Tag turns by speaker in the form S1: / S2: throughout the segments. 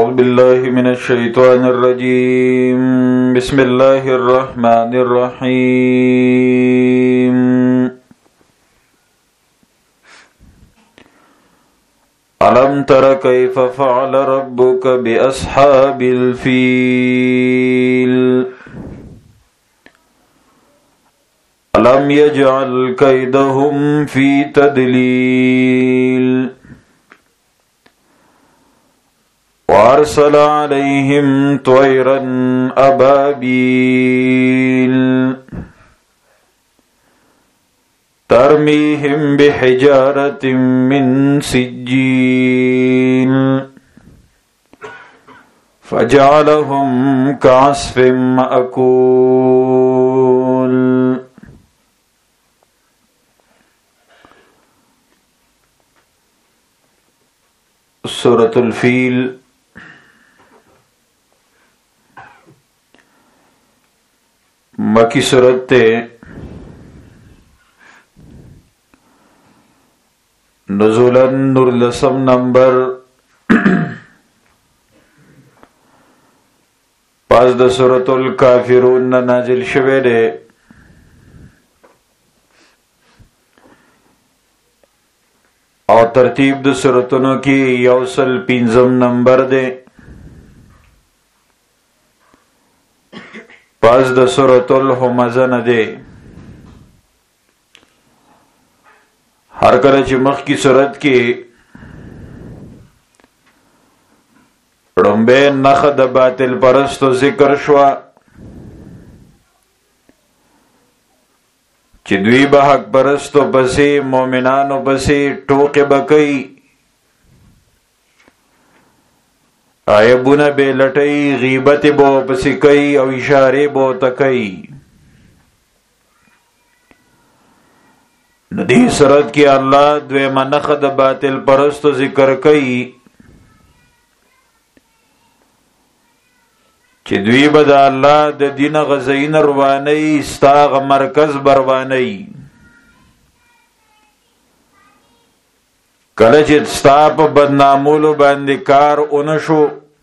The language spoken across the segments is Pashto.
S1: أعوذ بالله من الشيطان الرجيم. بسم الله الرحمن الرحيم. ألم تر كيف فعل ربك بأصحاب الفيل ألم يجعل كيدهم في تضليل وأرسل عليهم طيرا أبابيل ترميهم بحجارة من سجيل فجعلهم كعصف مأكول. سورة الفیل مکی سورت تے نزولاً نرلسم نمبر 5 د سورة الکافرون نازل شوه دے. او ترتیب د سورتونو کی یوصل 5 نمبر دے. پس د سورۃ الہمزہ نه دی. هر کله چې مخ کی سورت کې رمبه نخ د باطل پرستو ذکر شوا چې دوی به حق پرستو پسې مؤمنانو پسې ټوکې بکئی، عیبونه به لټئی، غیبت به پسې کوي او اشاره به تکئی. نو دې سورت کې الله دویمه نښه د باطل پرستو ذکر کوي چې دوی به د الله د دین غزین رواني ستاغ مرکز برواني. کله چې ستا په بدنامولو باندې کار اونشو،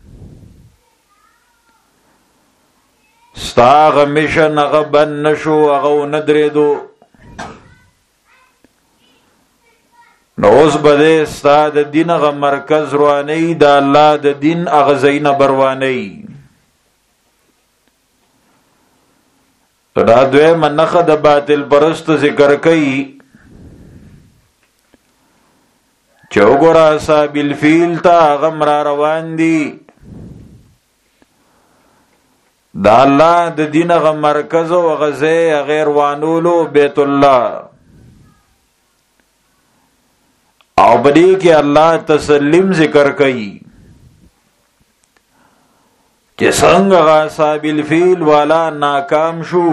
S1: ستا غمیشن هغه بند نشو، هغه وندرېدو، نو اوس به دې ستا د دین هغه مرکز رواني د الله د دین هغه ځایونه برواني. دا دویمه نښه د باطل پرستو ذکر کوي چې وګوره اصحاب الفیل ته هغه را روان دي، د الله د دین هغه مرکز او هغه ځای هغه روانولو بیت الله. او بدی کې الله تسلیم ذکر کوي چې څنګه اصحاب الفیل والا ناکام شو،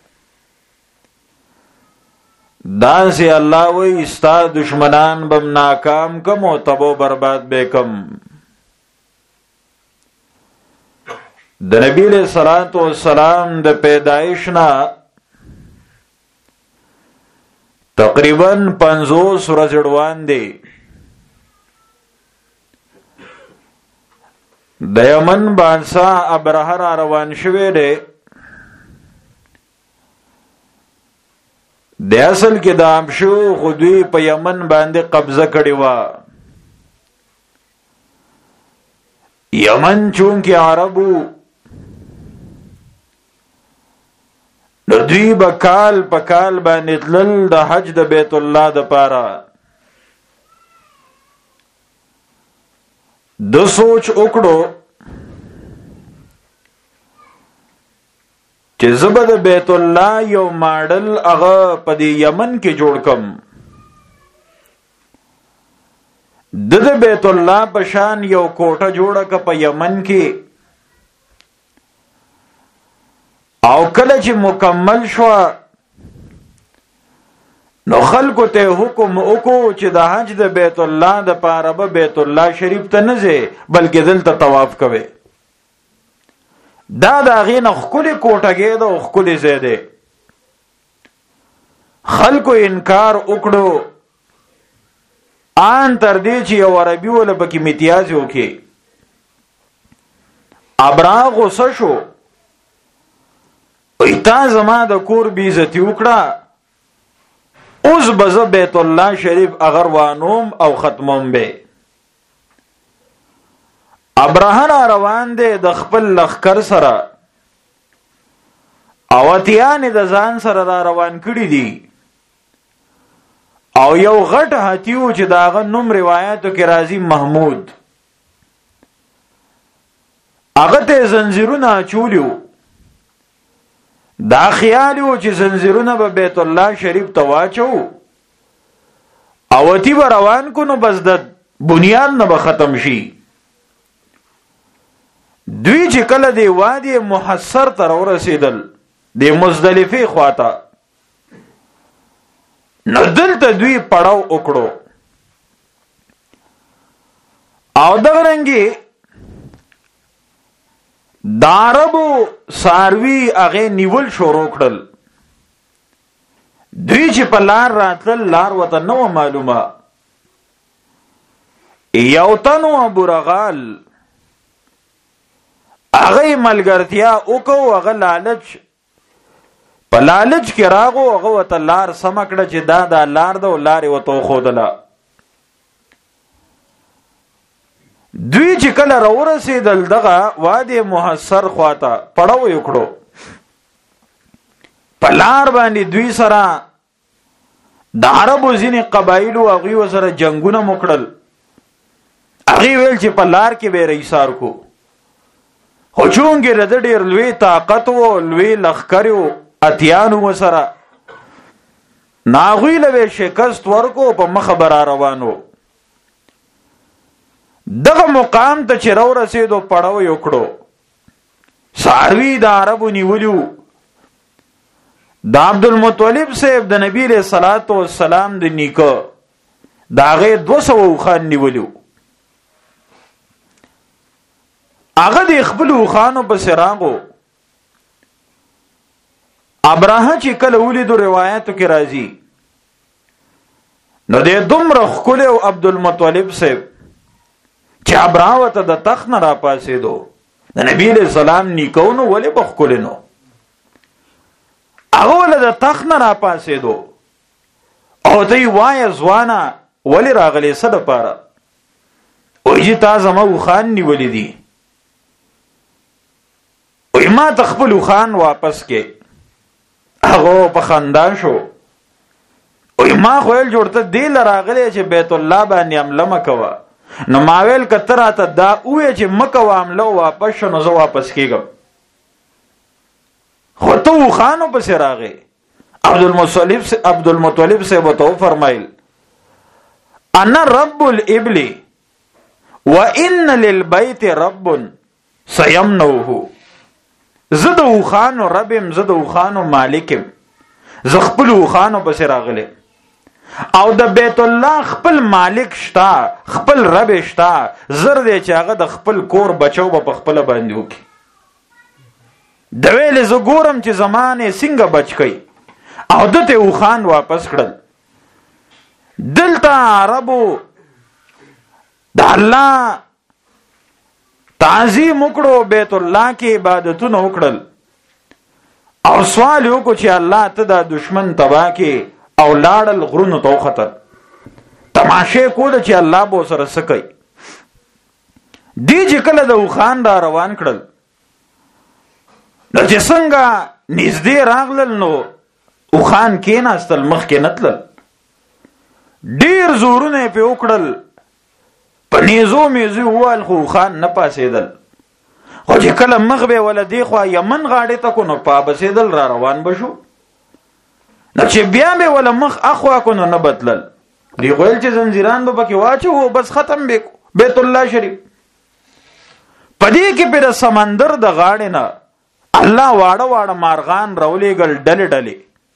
S1: دانسی اللہ وی استا دشمنان بم ناکام کم و تبو برباد بے کم. د نبی علیہ الصلوۃ والسلام د پیدائشنا تقریباً 50 ورځې وړاندې دی. د یمن بادشاہ ابرهه را روان شوی دی. د اصل کې د امشو خودی په یمن باندې قبضه کړی و. یمن چون کې عربو نو دوی به کال په کال باندې تلل د حج د بیت الله د پاره. د سوچ وکړو چې زبر د بیت الله یو ماډل هغه په دې یمن کې جوړ کم، د بیت الله په شان یو کوټه جوړه ک په یمن کې. او کله چې مکمل شو نو خلکو ته حکم وکړو چې د حج د بیت الله د پاره به بیت الله شریف ته نه ځي بلکې دلته طواف کوي. دا د غینه خولي کوټګې د خولي زیاده خلکو انکار وکړو ان تر دې چې یو عربي ول بکی امتیاز وکي. ابراه غصه شو، ایتا زما د کور بی عزتی وکړه، اوس به زه بیت الله شریف اگر وانوم او ختموم به. ابراه را روان دی د خپل لخر سره، او اتیان د ځان سره را روان کړي دي، او یو غټ هاتیو چې داغه نوم روایتو کې راځي محمود، هغه ته زنجیرونه چولیو. دا خیالیو چې زنجیرونه به بیت الله شریف ته واچو او اتی به روان کو، نو بس د بنیاد نه به ختم شي. دوی چې کله دی وادي محصر ته ورسېدل، د مزدلفه خواته، نو دلته دوی پړاو وکړو. او دغه رنګي داربو ساروی هغه نیول شروع کړل. دوی چې په لار راتل، لار وته نو معلومه. یو تنو ابو رغال هغه ملګرتیا وکاو، هغه لالچ په لالچ کې راغو، هغه وته لار سم کړه چې دا د لار د لارې وته خودله. دوی چې کله راورسېدل دغه وادي محصر خواته، پړاو وکړو. په لار باندې دوی سره د عربو ځینې قبایلو هغوی ورسره جنګونه وکړل. هغوی ویل چې په لار کې به یې ایثار کو، خو چونکې د ده ډېر لوی طاقت و، لوی لښکر و، اتیانو ورسره، نو هغوی له به شکست ورکو، په مخه به را روان و. دغه مقام ته چې راورسېدو، پړاو یې وکړو. څاروي د عربو نیولیو. د عبدالمطلب صاحب د نبی علیہ الصلوۃ والسلام د نیکه د هغې 200 اوښان نیولیو. هغه د خپلو اوښانو پسې راغو. ابراه چې کله ولیدو، روایتو کې راځي، نو د دومره ښکلی و عبدالمطلب صاحب چې ابراه ته د تخت نه را پاسېدو. د نبی علیہ السلام نیکه نو ولې به ښکلی نو، هغه ولې د تخت نه را پاسېدو. او ته یې وایه ځوانه ولې راغلی، څه دپاره؟ وایي چې تا زما اوښان نیولي دي. وایي ما ته خپل اوښان واپس کې. هغه په خندا شو. وایي ما خو ویل جوړ ته دې له راغلی چې بیت الله باندې حمله مه کوه، نو ما ویل که ته راته دا ووایې چې مه کوه حمله، واپس شو، نو زه واپس کېږم. خو ته اوښانو پسې راغې. عبدالمطلب صاحب ورته وفرمایل: انا رب الابل وان للبیت رب سیمنعه. زه د اوښانو رب یم، زه د اوښانو مالک یم، زه خپل اوښانو پسې راغلی، او د بیت الله خپل مالک شته، خپل رب شته. زر دی چې هغه د خپل کور بچو به په خپله باندې وکړي. د ویلې زه ګورم چې زمانې څنګه بچ کوي، او دته اوښان واپس کړل. دلته عربو د الله تعظیم وکړو، بیت الله کې عبادتونه وکړل، او سوال وکړو چې الله ته دا دشمن تباه کې، او لاړل غرونو ته وختل. تماشې کوله چې الله به ورسره څه کوي. دی چې کله د اوښان را روان کړل، نو چې څنګه نږدې راغلل، نو اوښان کېناستل، مخکې نه تلل. ډېر زورونه یې پرې وکړل، په نیزو میزو وویل، خو اوښان نه پاسېدل. خو چې کله مخ به وله دې خوا یمن غاړې ته کو، نو پابسېدل، را روان به شو. نو چې بیا به وله مخ اخوا کو، نو نه بدلل. دی ویل چې زنجیران به پکې واچو، بس ختم به بیت الله شریف. په دې کې په د سمندر د غاړې نه الله واړه واړه مارغان راولېږل، ډلې ډلې.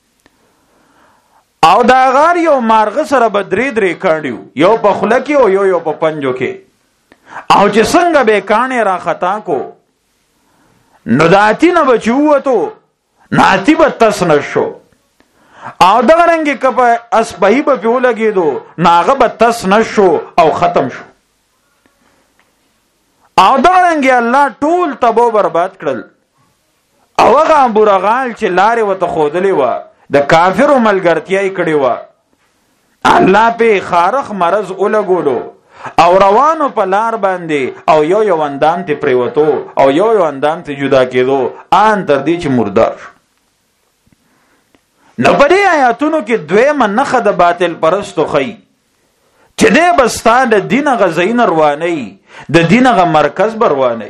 S1: او دا غار یو مارغه سره به درې کاڼي، یو په خوله کې او یو په پنجو کې. او چې څنګه به کاڼې را خطا کو، نو د اتي نه به چې ووتو، نو اتي به تس نه شو. او دغه رنګې که په اسپهي به پې ولګېدو، نو هغه به تس نه شو او ختم شو. او دغرنګي الله ټول تبو برباد کړل. او هغه برغال چې لارې وته خودلې و د کافرو ملګرتیا یې کړې و، الله په خارخ مرض ولګولو او روانو په لار باندې او یو اندام ته پریوتو او یو اندام ته جدا کېدو ان تر دې چې مردار شو. نو په دې آیاتونو کې دویمه نښه د باطل پرستو خی چې دې بستا د دین غزین رواني د دین غ مرکز برواني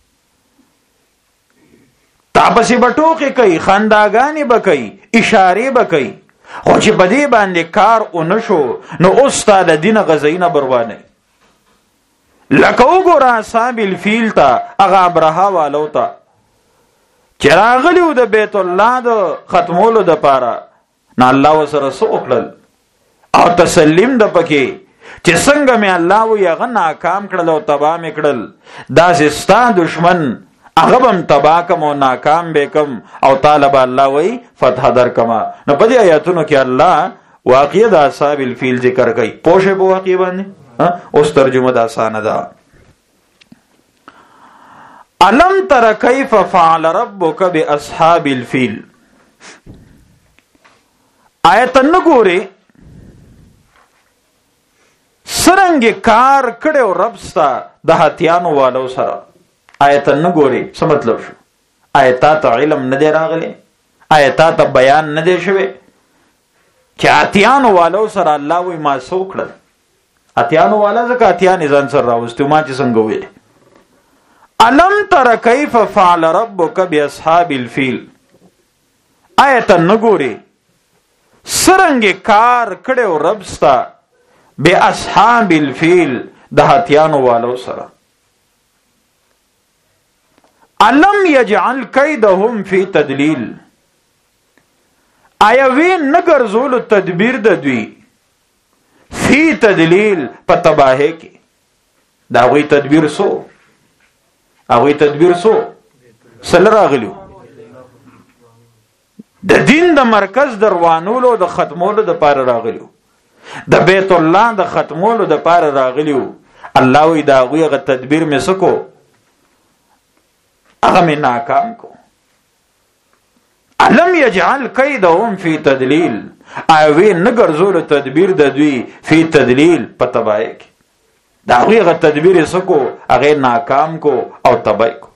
S1: تاسو به ټوکې کوي، خنداګانې به کوي، اشارې به کوي، خو چې په دې باندې کار ونشو نو اوس تا د دین غزین برواني. لکه وګوره اصحاب الفیل ته هغه ابرهه والو ته چې راغلیو د بیت الله د ختمولو د پاره، نه الله وسره سوکړل او تسلیم د پکې چې څنګه مې الله وی هغه ناکام کړل او تباه مې کړل، داسې ستا دشمن هغه هم تباه کم او ناکام به کم او طالب الله وی فتح در کما. نو په دې آیاتونو کې الله واقعي د اصحاب الفیل ذکر کوي. پوښه په واقعي باندې اوس ترجمه د آسانه ده. علم تر کیف فعل ربک باصحاب الفیل. آیت نګوري سرنګ کار کړو رب ستا د هتیانو والو سره. آیت نګوري څه مطلب شو؟ آیتات علم نه دی راغلي، آیتات بیان نه دی شوی چې هتیانو والو سره الله وی ما سوکړل. اتیانو والا زکه اتیان ځان سره راوستو ما چې څنګه وې. علم تر کیف فعل ربک باصحاب الفیل. آیت نګوري سرنګ کار کړو رب ستا باصحاب الفیل د هتیانو والو سره. علم یجعل کیدهم فی تدلیل. آیا وی نګر زول تدبیر د دوی فی تدلیل په تباہی کې. دا وی تدبیر سو هغه تدبیر سو سل راغلو د دین د مرکز دروانولو د ختمولو د پاره راغلو، د بیت الله د ختمولو د پاره راغلو. الله وی دا وی غ تدبیر مې سکو هغه مې ناکام کو. علم یجعل کیدهم فی تدلیل. اوی نګر زول تدبیر د دوی فی تدلیل په تباہی کې. دا هغه تدبیر سکو هغه ناکام کو او تباہی کو.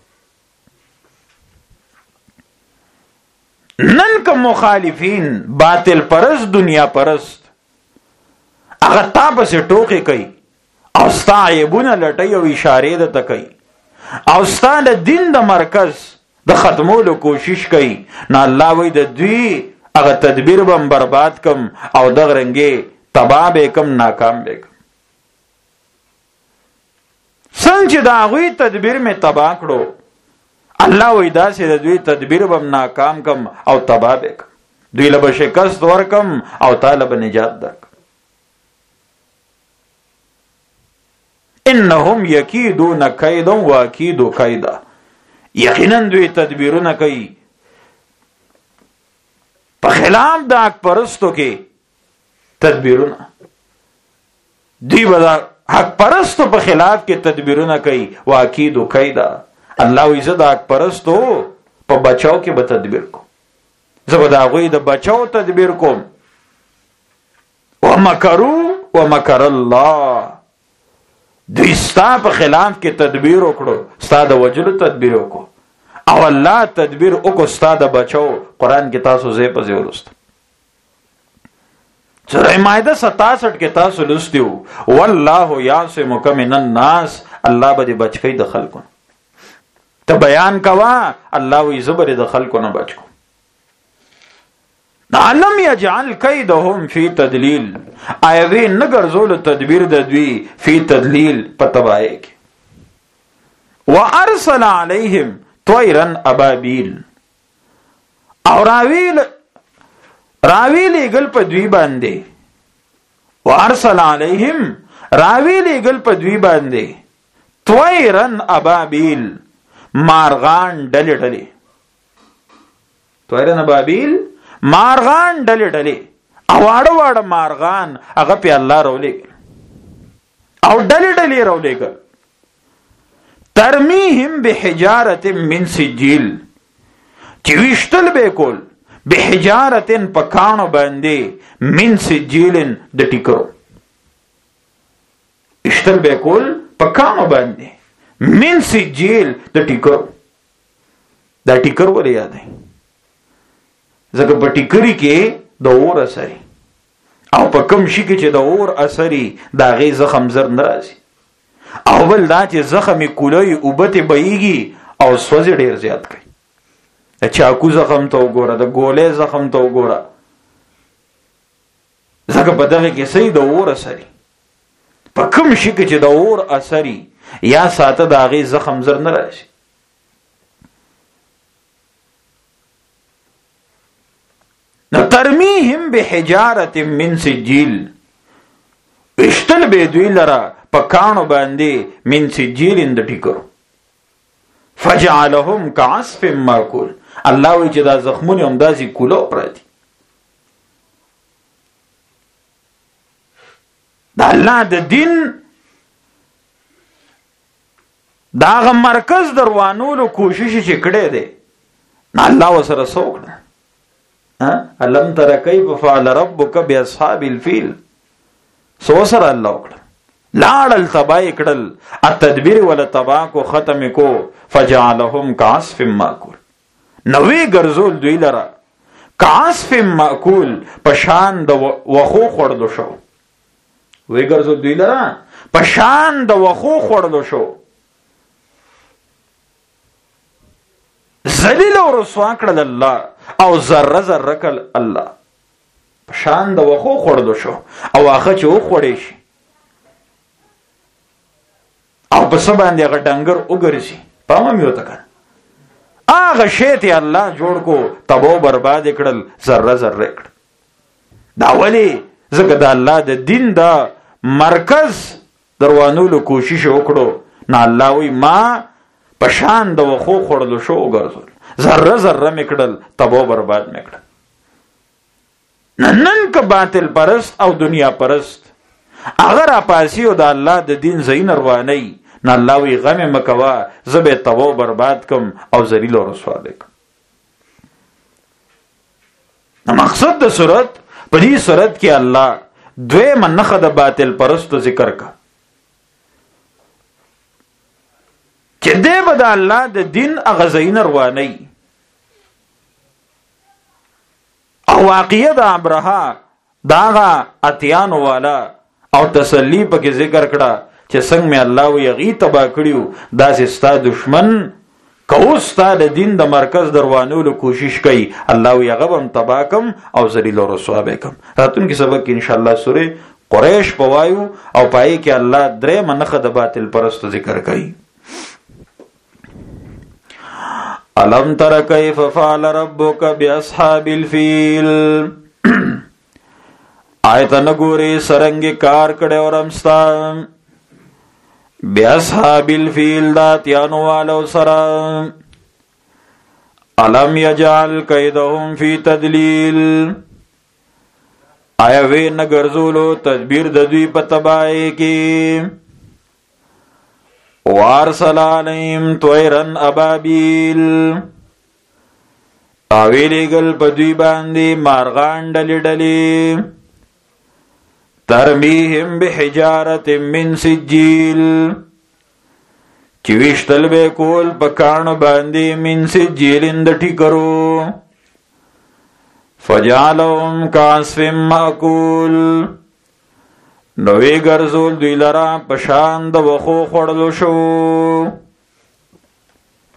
S1: نن کوم مخالفین باطل پرست دنیا پرست هغه تاسو ټوکې کوي او ستایبونه لټي او اشارې ده کوي او ستانه دین د مرکز د ختمولو کوشش کوي. نه الله وی د دوی هغه تدبیر بم برباد کم او دغه رنګي تباہ به کم ناکام به کم. څنګه دا غوي تدبیر می تباہ کړو الله وی دا سي د دوی تدبیر بم ناکام کم او تباہ به کم. دوی له شکست ورکم او طالب نجات درک. انهم یکیدون کیدا واکید کیدا. یقینا دوی تدبیرونه کوي په خلاف د حق پرستو کې تدبیرونه. دوی به حق پرستو په خلاف کې تدبیرونه کوي. واکید کیدا. الله وی زه د حق پرستو په بچاو کې به تدبیر کوم. زه به د هغوی د بچاو تدبیر کوم. ومکروا ومکر الله. دوی ستا په خلاف کې تدبیر وکړو، ستا د وجلو تدبیر وکړو او الله تدبیر وکړو ستا د بچاو. قرآن کې تاسو زی په زی ولست سورہ مائده 67 کې تاسو لستیو والله یعصمک من الناس. الله به دې بچ کوي د خلکو. ته بیان کوا الله وی زبر د خلکو نه بچ کو. علم یجعل کیدهم فی تدلیل. ایوی نگر زول تدبیر د دوی فی تدلیل په تباہی کې. وارسل علیہم طیرا ابابیل. او راویل گل په دوی باندې. وارسل علیہم راویل گل په دوی باندې طیرا ابابیل مارغان ډلې ډلې. طیرا ابابیل مارغان ډلې ډلې او واړه واړه مارغان هغه په الله راولېږل او ډلې ډلې راولېږل. ترمیهم بحجارة من سجیل، چې ویشتل به کول بحجارة په کاڼو باندې من سجیل د ټیکرو، ویشتل به کول په کاڼو باندې من سجیل د ټیکرو. دا ټیکر ولې یاد دی؟ ځکه په ټیکري کې د اور اثري، او په کوم شي کې چې د اور اثري د هغې زخم زر نه راځي. او بل دا چې زخم یې کولوي اوبه ترې بهیږي او سوځ یې ډېر زیات کوي. د چاقو زخم ته وګوره، د ګولۍ زخم ته وګوره، ځکه په دغه کې صحیح د اور اثري. په کوم شي کې چې د اور اثري یا ساته د هغې زخم زر نه راشي. نو ترمیهم بحجارة من سجیل، ویشتل به دوی لره په کاڼو باندې من سجیل د ټیکرو. فجعلهم كعصف ماکول، الله وی چې دا زخمونه هم داسې کولو پراتی. دا الله د دین دا هغه مرکز دروانولو کوشش چې کړی دی، الله ورسره څه وکړه؟ الم تر کیف فعل ربک باصحاب الفیل، څه سره الله وکړه؟ لاړل تبای کړل، التدبیر ولا تبا کو ختم کو، فجعلهم كعصف ماکول، نوې ګرځول دوی لره كعصف ماکول، پشان د وخو خوړلو شو. وې ګرځول دوی لره پشان د وخو خوړلو شو. ذلیل او رسوا کړل الله، او ذره ذره کړل الله، پشان د وخو خوړلو شو. او هغه چې وخوړی شي او په څه باندې هغه ډنګر وګرځي، پامه مې وته کړ، هغه شی ته الله جوړ کو، تباہ برباد کړل، ذره ذره کړ. دا ولې؟ ځکه د الله د دین دا مرکز دروانولو کوشش وکړو. نه الله وی ما پشان د وخو خوړلو شو وګرځول، ذره ذره مې کړل، تباہ برباد مې کړل. نن که باطل پرست او دنیا پرست اگر اپاسی او د الله د دین زین رواني، نه الله وی غم مکوا، زبه تباہ برباد کم او ذلیل او رسوا کم. مقصد د صورت په دې صورت کې الله دوی منخه د باطل پرستو ذکر کا، چې دې به د الله د دین هغه زین رواني. او واقعه د ابرهه داغه اتیانو والا او تسلی پکې ذکر کړه چې څنګه مې الله وی غي تبا کړیو، داسې ستا دشمن کو ستا د دین د مرکز دروانولو کوشش کوي، الله وی هغه هم تبا کم او ذلیل او رسوا به کم. راتونکي سبق کې ان شاء الله سوره قریش پوایو او پای کې الله درې منخه د باطل پرستو ذکر کوي. الم تر کیف فعل ربک باصحاب الفیل، آیت نګوري سرنګ کار کړه اور امستا باصحاب الفیل داتیانو والو سرا. الم یجعل کیدهم فی تدلیل، آیا وی نګرزولو تدبیر د دوی په تباہی کې. وارسل علیهم طیرا ابابیل، اویلی گل پا دوی باندی مارغان ڈلی ڈلی. ترمیهم بحجارت من سجیل، چویشتل بے کول پا کانو باندی من سجیل اندٹی کرو. فجعلهم کعصف مأکول، نوی گرزول دوی لرا پشان د وخو خوڑلو شو.